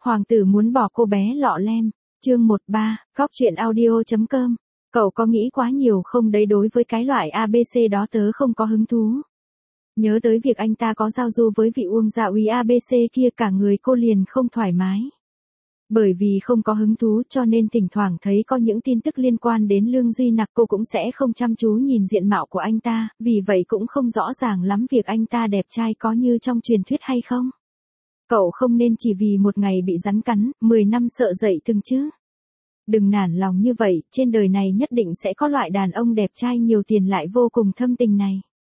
Hoàng tử muốn bỏ cô bé lọ lem. Chương 13, góc chuyện audio.com. Cậu có nghĩ quá nhiều không đấy, đối với cái loại ABC đó tớ không có hứng thú. Nhớ tới việc anh ta có giao du với vị Uông Dạ úy ABC kia, cả người cô liền không thoải mái. Bởi vì không có hứng thú cho nên thỉnh thoảng thấy có những tin tức liên quan đến Lương Duy Nặc, cô cũng sẽ không chăm chú nhìn diện mạo của anh ta, vì vậy cũng không rõ ràng lắm việc anh ta đẹp trai có như trong truyền thuyết hay không. Cậu không nên chỉ vì một ngày bị rắn cắn, 10 năm sợ dậy từng chứ. Đừng nản lòng như vậy, trên đời này nhất định sẽ có loại đàn ông đẹp trai nhiều tiền lại vô cùng thâm tình này.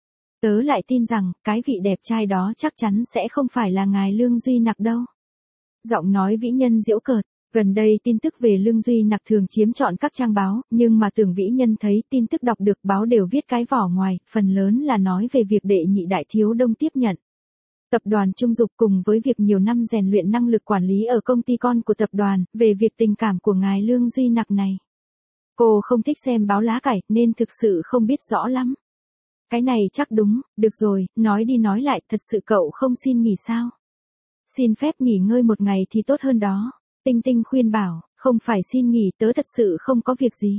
Tớ lại tin rằng, cái vị đẹp trai đó chắc chắn sẽ không phải là ngài Lương Duy Nặc đâu. Giọng nói vĩ nhân giễu cợt. Gần đây tin tức về Lương Duy Nặc thường chiếm trọn các trang báo, nhưng mà Tưởng vĩ nhân thấy tin tức đọc được báo đều viết cái vỏ ngoài, phần lớn là nói về việc đệ nhị đại thiếu đông tiếp nhận tập đoàn Trung Dục, cùng với việc nhiều năm rèn luyện năng lực quản lý ở công ty con của tập đoàn, về việc tình cảm của ngài Lương Duy Nặc này. Cô không thích xem báo lá cải, nên thực sự không biết rõ lắm. Cái này chắc đúng, được rồi, nói đi nói lại, thật sự cậu không xin nghỉ sao? Xin phép nghỉ ngơi một ngày thì tốt hơn đó. Tinh Tinh khuyên bảo, không phải xin nghỉ, tớ thật sự không có việc gì.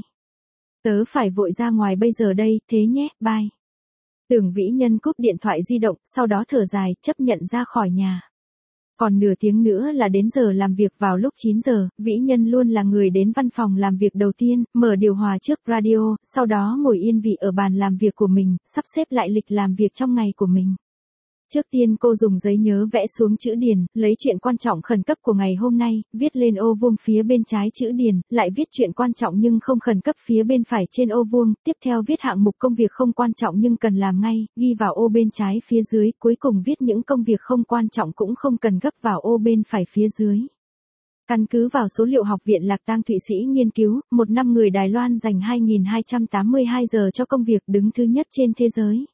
Tớ phải vội ra ngoài bây giờ đây, thế nhé, bye. Tưởng vĩ nhân cúp điện thoại di động, sau đó thở dài, chấp nhận ra khỏi nhà. Còn nửa tiếng nữa là đến giờ làm việc. Vào lúc 9 giờ, vĩ nhân luôn là người đến văn phòng làm việc đầu tiên, mở điều hòa trước radio, sau đó ngồi yên vị ở bàn làm việc của mình, sắp xếp lại lịch làm việc trong ngày của mình. Trước tiên cô dùng giấy nhớ vẽ xuống chữ điền, lấy chuyện quan trọng khẩn cấp của ngày hôm nay, viết lên ô vuông phía bên trái chữ điền, lại viết chuyện quan trọng nhưng không khẩn cấp phía bên phải trên ô vuông, tiếp theo viết hạng mục công việc không quan trọng nhưng cần làm ngay, ghi vào ô bên trái phía dưới, cuối cùng viết những công việc không quan trọng cũng không cần gấp vào ô bên phải phía dưới. Căn cứ vào số liệu Học viện Lạc Tang Thụy Sĩ nghiên cứu, một năm người Đài Loan dành 2.282 giờ cho công việc, đứng thứ nhất trên thế giới.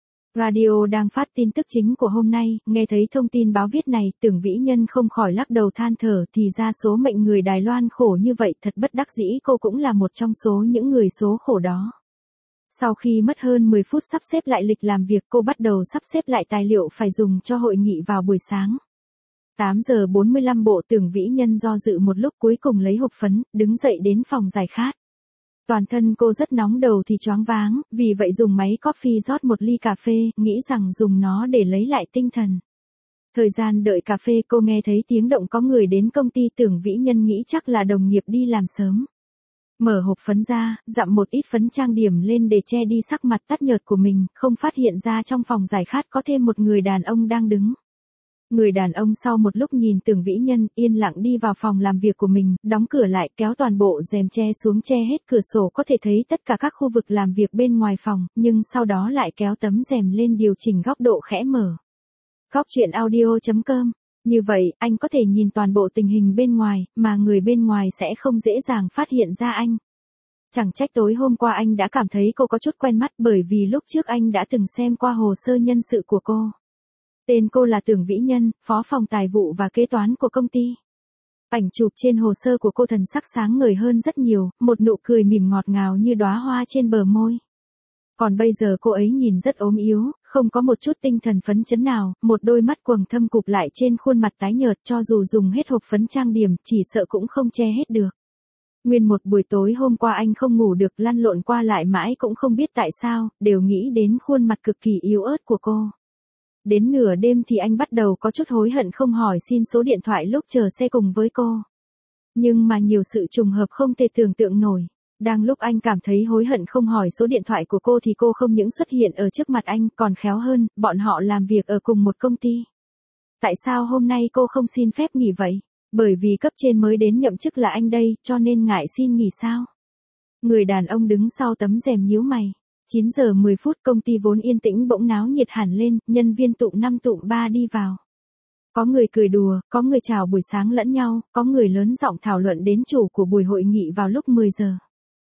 Radio đang phát tin tức chính của hôm nay, nghe thấy thông tin báo viết này, Tưởng vĩ nhân không khỏi lắc đầu than thở, thì ra số mệnh người Đài Loan khổ như vậy, thật bất đắc dĩ, cô cũng là một trong số những người số khổ đó. Sau khi mất hơn 10 phút sắp xếp lại lịch làm việc, cô bắt đầu sắp xếp lại tài liệu phải dùng cho hội nghị vào buổi sáng. 8 giờ 45 bộ. Tưởng vĩ nhân do dự một lúc, cuối cùng lấy hộp phấn, đứng dậy đến phòng giải khát. Toàn thân cô rất nóng, đầu thì choáng váng, vì vậy dùng máy coffee rót một ly cà phê, nghĩ rằng dùng nó để lấy lại tinh thần. Thời gian đợi cà phê, cô nghe thấy tiếng động có người đến công ty. Tưởng vĩ nhân nghĩ chắc là đồng nghiệp đi làm sớm. Mở hộp phấn ra, dặm một ít phấn trang điểm lên để che đi sắc mặt tắt nhợt của mình, không phát hiện ra trong phòng giải khát có thêm một người đàn ông đang đứng. Người đàn ông sau một lúc nhìn Tưởng vĩ nhân, yên lặng đi vào phòng làm việc của mình, đóng cửa lại, kéo toàn bộ rèm che xuống, che hết cửa sổ, có thể thấy tất cả các khu vực làm việc bên ngoài phòng, nhưng sau đó lại kéo tấm rèm lên, điều chỉnh góc độ khẽ mở. Góc chuyện audio.com. Như vậy, anh có thể nhìn toàn bộ tình hình bên ngoài, mà người bên ngoài sẽ không dễ dàng phát hiện ra anh. Chẳng trách tối hôm qua anh đã cảm thấy cô có chút quen mắt, bởi vì lúc trước anh đã từng xem qua hồ sơ nhân sự của cô. Tên cô là Tưởng vĩ nhân, phó phòng tài vụ và kế toán của công ty. Ảnh chụp trên hồ sơ của cô thần sắc sáng ngời hơn rất nhiều, một nụ cười mỉm ngọt ngào như đóa hoa trên bờ môi. Còn bây giờ cô ấy nhìn rất ốm yếu, không có một chút tinh thần phấn chấn nào, một đôi mắt quầng thâm cụp lại trên khuôn mặt tái nhợt, cho dù dùng hết hộp phấn trang điểm, chỉ sợ cũng không che hết được. Nguyên một buổi tối hôm qua anh không ngủ được, lăn lộn qua lại mãi cũng không biết tại sao, đều nghĩ đến khuôn mặt cực kỳ yếu ớt của cô. Đến nửa đêm thì anh bắt đầu có chút hối hận không hỏi xin số điện thoại lúc chờ xe cùng với cô. Nhưng mà nhiều sự trùng hợp không thể tưởng tượng nổi. Đang lúc anh cảm thấy hối hận không hỏi số điện thoại của cô thì cô không những xuất hiện ở trước mặt anh, còn khéo hơn, bọn họ làm việc ở cùng một công ty. Tại sao hôm nay cô không xin phép nghỉ vậy? Bởi vì cấp trên mới đến nhậm chức là anh đây, cho nên ngại xin nghỉ sao? Người đàn ông đứng sau tấm rèm nhíu mày. 9 giờ 10 phút, công ty vốn yên tĩnh bỗng náo nhiệt hẳn lên, nhân viên tụm 5 tụm 3 đi vào. Có người cười đùa, có người chào buổi sáng lẫn nhau, có người lớn giọng thảo luận đến chủ của buổi hội nghị vào lúc 10 giờ.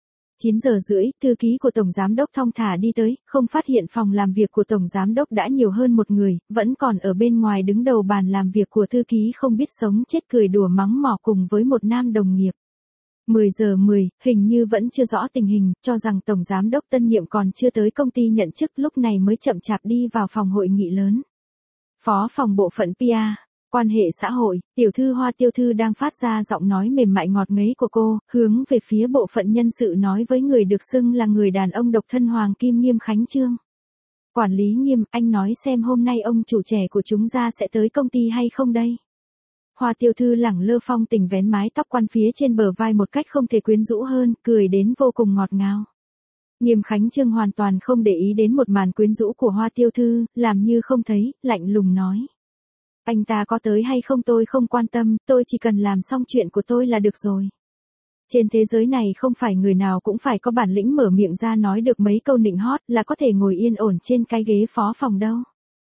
9 giờ rưỡi, thư ký của Tổng Giám đốc thong thả đi tới, không phát hiện phòng làm việc của Tổng Giám đốc đã nhiều hơn một người, vẫn còn ở bên ngoài đứng đầu bàn làm việc của thư ký không biết sống chết, cười đùa mắng mỏ cùng với một nam đồng nghiệp. 10 giờ 10, hình như vẫn chưa rõ tình hình, cho rằng Tổng Giám đốc tân nhiệm còn chưa tới công ty nhận chức, lúc này mới chậm chạp đi vào phòng hội nghị lớn. Phó phòng bộ phận PR, Quan hệ xã hội, tiểu thư Hoa Tiêu Thư đang phát ra giọng nói mềm mại ngọt ngấy của cô, hướng về phía bộ phận nhân sự nói với người được xưng là người đàn ông độc thân Hoàng Kim Nghiêm Khánh Chương. Quản lý Nghiêm, anh nói xem hôm nay ông chủ trẻ của chúng ta sẽ tới công ty hay không đây? Hoa Tiêu Thư lẳng lơ phong tình vén mái tóc quăn phía trên bờ vai một cách không thể quyến rũ hơn, cười đến vô cùng ngọt ngào. Nghiêm Khánh Chương hoàn toàn không để ý đến một màn quyến rũ của Hoa Tiêu Thư, làm như không thấy, lạnh lùng nói. Anh ta có tới hay không tôi không quan tâm, tôi chỉ cần làm xong chuyện của tôi là được rồi. Trên thế giới này không phải người nào cũng phải có bản lĩnh mở miệng ra nói được mấy câu nịnh hót là có thể ngồi yên ổn trên cái ghế phó phòng đâu.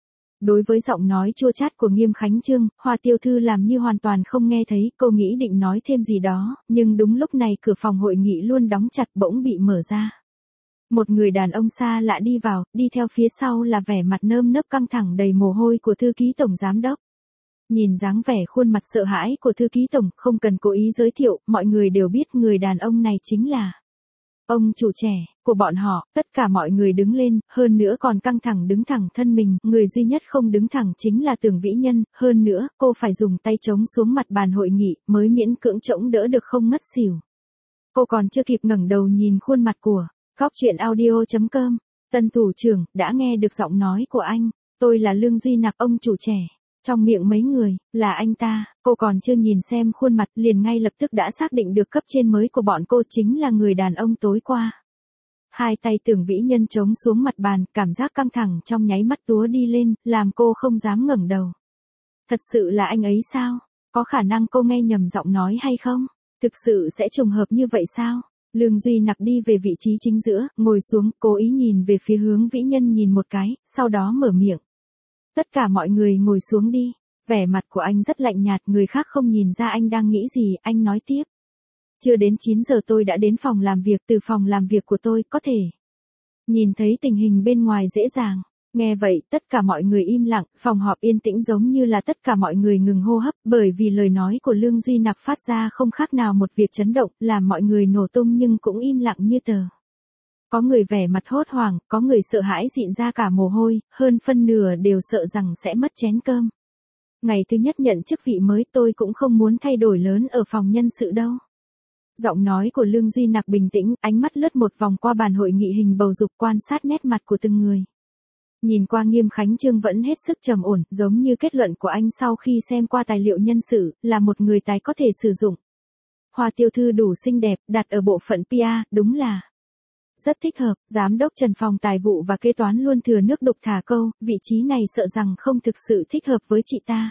Đối với giọng nói chua chát của Nghiêm Khánh Chương, Hoa Tiêu Thư làm như hoàn toàn không nghe thấy, cô nghĩ định nói thêm gì đó, nhưng đúng lúc này cửa phòng hội nghị luôn đóng chặt bỗng bị mở ra. Một người đàn ông xa lạ đi vào, đi theo phía sau là vẻ mặt nơm nớp căng thẳng đầy mồ hôi của thư ký tổng giám đốc. Nhìn dáng vẻ khuôn mặt sợ hãi của thư ký tổng, không cần cố ý giới thiệu, mọi người đều biết người đàn ông này chính là ông chủ trẻ của bọn họ. Tất cả mọi người đứng lên, hơn nữa còn căng thẳng đứng thẳng thân mình, người duy nhất không đứng thẳng chính là Tưởng Vĩ Nhân, hơn nữa, cô phải dùng tay chống xuống mặt bàn hội nghị, mới miễn cưỡng chống đỡ được không ngất xỉu. Cô còn chưa kịp ngẩng đầu nhìn khuôn mặt của Góc Truyện Audio.com. Tân thủ trưởng, đã nghe được giọng nói của anh, tôi là Lương Duy Nặc, ông chủ trẻ. Trong miệng mấy người, là anh ta, cô còn chưa nhìn xem khuôn mặt, liền ngay lập tức đã xác định được cấp trên mới của bọn cô chính là người đàn ông tối qua. Hai tay Tưởng Vĩ Nhân chống xuống mặt bàn, cảm giác căng thẳng trong nháy mắt túa đi lên, làm cô không dám ngẩng đầu. Thật sự là anh ấy sao? Có khả năng cô nghe nhầm giọng nói hay không? Thực sự sẽ trùng hợp như vậy sao? Lương Duy Nặc đi về vị trí chính giữa, ngồi xuống, cố ý nhìn về phía hướng Vĩ Nhân nhìn một cái, sau đó mở miệng. Tất cả mọi người ngồi xuống đi. Vẻ mặt của anh rất lạnh nhạt, người khác không nhìn ra anh đang nghĩ gì, anh nói tiếp. Chưa đến 9 giờ tôi đã đến phòng làm việc, từ phòng làm việc của tôi có thể nhìn thấy tình hình bên ngoài dễ dàng. Nghe vậy, tất cả mọi người im lặng, phòng họp yên tĩnh giống như là tất cả mọi người ngừng hô hấp, bởi vì lời nói của Lương Duy Nặc phát ra không khác nào một việc chấn động, làm mọi người nổ tung nhưng cũng im lặng như tờ. Có người vẻ mặt hốt hoảng, có người sợ hãi dịn ra cả mồ hôi, hơn phân nửa đều sợ rằng sẽ mất chén cơm. Ngày thứ nhất nhận chức vị mới tôi cũng không muốn thay đổi lớn ở phòng nhân sự đâu. Giọng nói của Lương Duy Nặc bình tĩnh, ánh mắt lướt một vòng qua bàn hội nghị hình bầu dục quan sát nét mặt của từng người. Nhìn qua Nghiêm Khánh Chương vẫn hết sức trầm ổn, giống như kết luận của anh sau khi xem qua tài liệu nhân sự, là một người tài có thể sử dụng. Hoa Tiêu Thư đủ xinh đẹp, đặt ở bộ phận PR, đúng là rất thích hợp. Giám đốc Trần phòng tài vụ và kế toán luôn thừa nước đục thả câu, vị trí này sợ rằng không thực sự thích hợp với chị ta.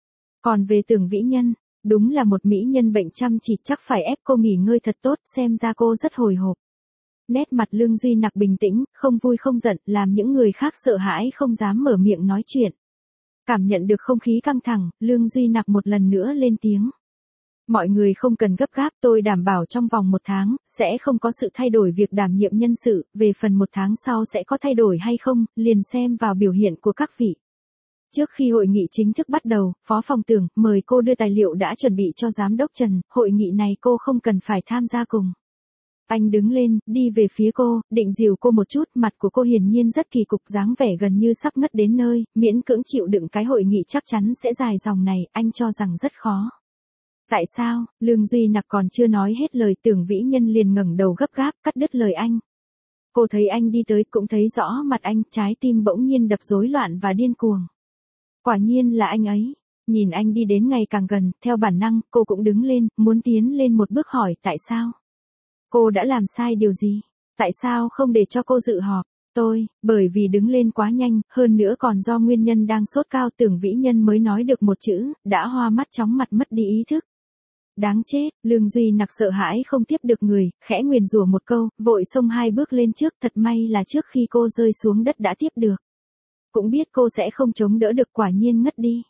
Còn về Tưởng Vĩ Nhân, đúng là một mỹ nhân bệnh chăm chỉ, chắc phải ép cô nghỉ ngơi thật tốt, xem ra cô rất hồi hộp. Nét mặt Lương Duy Nặc bình tĩnh, không vui không giận, làm những người khác sợ hãi không dám mở miệng nói chuyện. Cảm nhận được không khí căng thẳng, Lương Duy Nặc một lần nữa lên tiếng. Mọi người không cần gấp gáp, tôi đảm bảo trong vòng 1 tháng, sẽ không có sự thay đổi việc đảm nhiệm nhân sự, về phần 1 tháng sau sẽ có thay đổi hay không, liền xem vào biểu hiện của các vị. Trước khi hội nghị chính thức bắt đầu, Phó Phòng Tưởng, mời cô đưa tài liệu đã chuẩn bị cho Giám đốc Trần, hội nghị này cô không cần phải tham gia cùng. Anh đứng lên, đi về phía cô, định dìu cô một chút, mặt của cô hiển nhiên rất kỳ cục, dáng vẻ gần như sắp ngất đến nơi, miễn cưỡng chịu đựng cái hội nghị chắc chắn sẽ dài dòng này, anh cho rằng rất khó. Tại sao? Lương Duy Nặc còn chưa nói hết lời, Tưởng Vĩ Nhân liền ngẩng đầu gấp gáp, cắt đứt lời anh. Cô thấy anh đi tới, cũng thấy rõ mặt anh, trái tim bỗng nhiên đập rối loạn và điên cuồng. Quả nhiên là anh ấy. Nhìn anh đi đến ngày càng gần, theo bản năng, cô cũng đứng lên, muốn tiến lên một bước hỏi tại sao. Cô đã làm sai điều gì? Tại sao không để cho cô dự họp? Bởi vì đứng lên quá nhanh, hơn nữa còn do nguyên nhân đang sốt cao, Tưởng Vĩ Nhân mới nói được một chữ, đã hoa mắt chóng mặt mất đi ý thức. Đáng chết, Lương Duy Nặc sợ hãi không tiếp được người, khẽ nguyền rủa một câu, vội xông 2 bước lên trước, thật may là trước khi cô rơi xuống đất đã tiếp được. Cũng biết cô sẽ không chống đỡ được, quả nhiên ngất đi.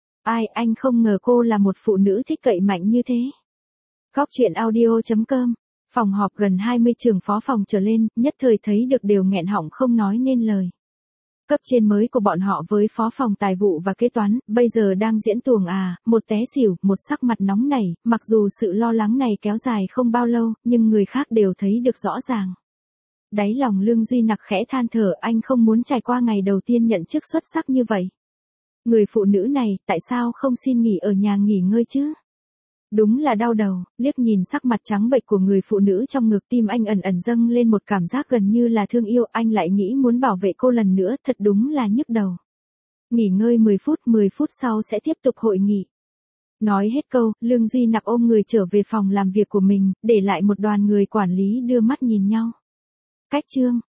Anh không ngờ cô là một phụ nữ thích cậy mạnh như thế. Góc Truyện Audio.com. Phòng họp gần 20 trưởng phó phòng trở lên, nhất thời thấy được đều nghẹn họng không nói nên lời. Cấp trên mới của bọn họ với phó phòng tài vụ và kế toán, bây giờ đang diễn tuồng một té xỉu, một sắc mặt nóng nảy, mặc dù sự lo lắng này kéo dài không bao lâu, nhưng người khác đều thấy được rõ ràng. Đáy lòng Lương Duy Nặc khẽ than thở, anh không muốn trải qua ngày đầu tiên nhận chức xuất sắc như vậy. Người phụ nữ này, tại sao không xin nghỉ ở nhà nghỉ ngơi chứ? Đúng là đau đầu, liếc nhìn sắc mặt trắng bệch của người phụ nữ trong ngực, tim anh ẩn ẩn dâng lên một cảm giác gần như là thương yêu, anh lại nghĩ muốn bảo vệ cô lần nữa, thật đúng là nhức đầu. Nghỉ ngơi 10 phút sau sẽ tiếp tục hội nghị. Nói hết câu, Lương Duy Nặc ôm người trở về phòng làm việc của mình, để lại một đoàn người quản lý đưa mắt nhìn nhau. Cách chương